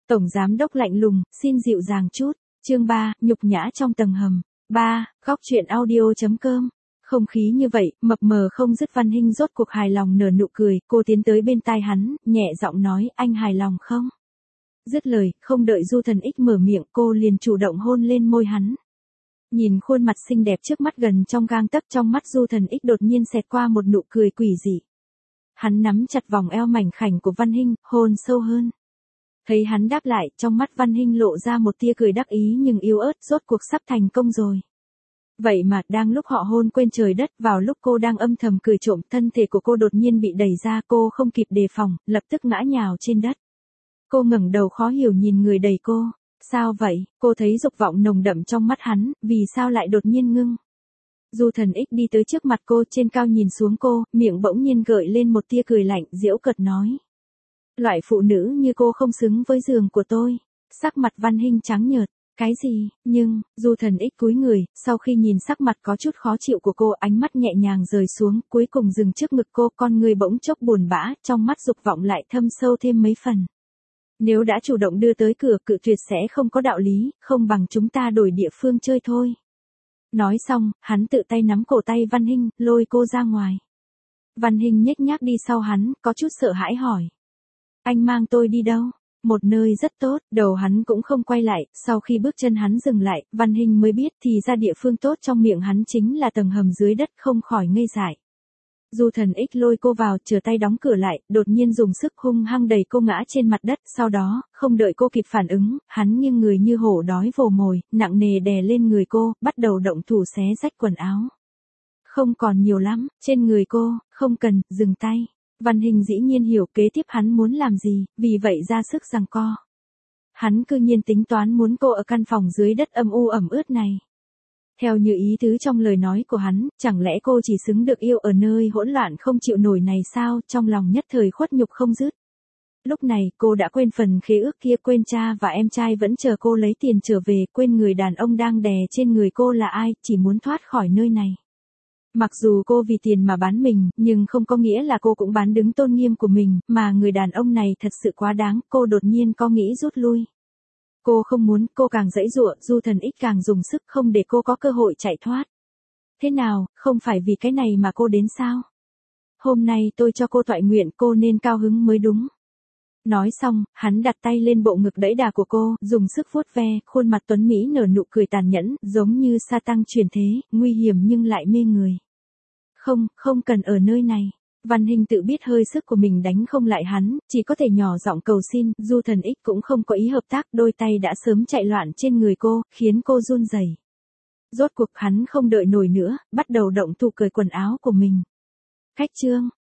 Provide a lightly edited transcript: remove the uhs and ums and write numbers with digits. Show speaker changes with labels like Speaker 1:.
Speaker 1: Tổng giám đốc lạnh lùng, xin dịu dàng chút. Chương 3, nhục nhã trong tầng hầm. 3, góc truyện audio.com. Không khí như vậy, mập mờ không dứt. Văn Hinh rốt cuộc hài lòng nở nụ cười, cô tiến tới bên tai hắn, nhẹ giọng nói, anh hài lòng không? Dứt lời, không đợi Du Thần Ích mở miệng, cô liền chủ động hôn lên môi hắn. Nhìn khuôn mặt xinh đẹp trước mắt gần trong gang tấc, trong mắt Du Thần Ích đột nhiên xẹt qua một nụ cười quỷ dị. Hắn nắm chặt vòng eo mảnh khảnh của Văn Hinh, hôn sâu hơn. Thấy hắn đáp lại, trong mắt Văn Hinh lộ ra một tia cười đắc ý nhưng yếu ớt, rốt cuộc sắp thành công rồi. Vậy mà, đang lúc họ hôn quên trời đất, vào lúc cô đang âm thầm cười trộm, thân thể của cô đột nhiên bị đẩy ra, cô không kịp đề phòng, lập tức ngã nhào trên đất. Cô ngẩng đầu khó hiểu nhìn người đẩy cô. Sao vậy? Cô thấy dục vọng nồng đậm trong mắt hắn, vì sao lại đột nhiên ngưng? Du Thần Ích đi tới trước mặt cô, trên cao nhìn xuống cô, miệng bỗng nhiên gợi lên một tia cười lạnh, giễu cợt nói. Loại phụ nữ như cô không xứng với giường của tôi. Sắc mặt Văn Hinh trắng nhợt. Cái gì? Nhưng, Du Thần Ích cúi người, sau khi nhìn sắc mặt có chút khó chịu của cô, ánh mắt nhẹ nhàng rời xuống, cuối cùng dừng trước ngực cô, con người bỗng chốc buồn bã, trong mắt dục vọng lại thâm sâu thêm mấy phần. Nếu đã chủ động đưa tới cửa, cự tuyệt sẽ không có đạo lý, không bằng chúng ta đổi địa phương chơi thôi. Nói xong, hắn tự tay nắm cổ tay Văn Hinh, lôi cô ra ngoài. Văn Hinh nhếch nhác đi sau hắn, có chút sợ hãi hỏi. Anh mang tôi đi đâu? Một nơi rất tốt, đầu hắn cũng không quay lại, sau khi bước chân hắn dừng lại, Văn Hinh mới biết thì ra địa phương tốt trong miệng hắn chính là tầng hầm dưới đất, không khỏi ngây dại. Du Thần Ích lôi cô vào, chờ tay đóng cửa lại, đột nhiên dùng sức hung hăng đẩy cô ngã trên mặt đất, sau đó, không đợi cô kịp phản ứng, hắn nghiêng người như hổ đói vồ mồi, nặng nề đè lên người cô, bắt đầu động thủ xé rách quần áo. Không còn nhiều lắm, trên người cô, không cần, dừng tay. Văn Hinh dĩ nhiên hiểu kế tiếp hắn muốn làm gì, vì vậy ra sức giằng co. Hắn cư nhiên tính toán muốn cô ở căn phòng dưới đất âm u ẩm ướt này. Theo như ý tứ trong lời nói của hắn, chẳng lẽ cô chỉ xứng được yêu ở nơi hỗn loạn không chịu nổi này sao, trong lòng nhất thời khuất nhục không dứt. Lúc này, cô đã quên phần khế ước kia, quên cha và em trai vẫn chờ cô lấy tiền trở về, quên người đàn ông đang đè trên người cô là ai, chỉ muốn thoát khỏi nơi này. Mặc dù cô vì tiền mà bán mình, nhưng không có nghĩa là cô cũng bán đứng tôn nghiêm của mình, mà người đàn ông này thật sự quá đáng, cô đột nhiên có nghĩ rút lui. Cô không muốn, cô càng giãy giụa, Du Thần Ích càng dùng sức không để cô có cơ hội chạy thoát. Thế nào, không phải vì cái này mà cô đến sao? Hôm nay tôi cho cô toại nguyện, cô nên cao hứng mới đúng. Nói xong, hắn đặt tay lên bộ ngực đẫy đà của cô, dùng sức vuốt ve, khuôn mặt tuấn Mỹ nở nụ cười tàn nhẫn, giống như sa tăng chuyển thế, nguy hiểm nhưng lại mê người. Không cần ở nơi này. Văn Hinh tự biết hơi sức của mình đánh không lại hắn, chỉ có thể nhỏ giọng cầu xin, Du Thần Ích cũng không có ý hợp tác, đôi tay đã sớm chạy loạn trên người cô, khiến cô run rẩy. Rốt cuộc hắn không đợi nổi nữa, bắt đầu động thủ cởi quần áo của mình. Cách chương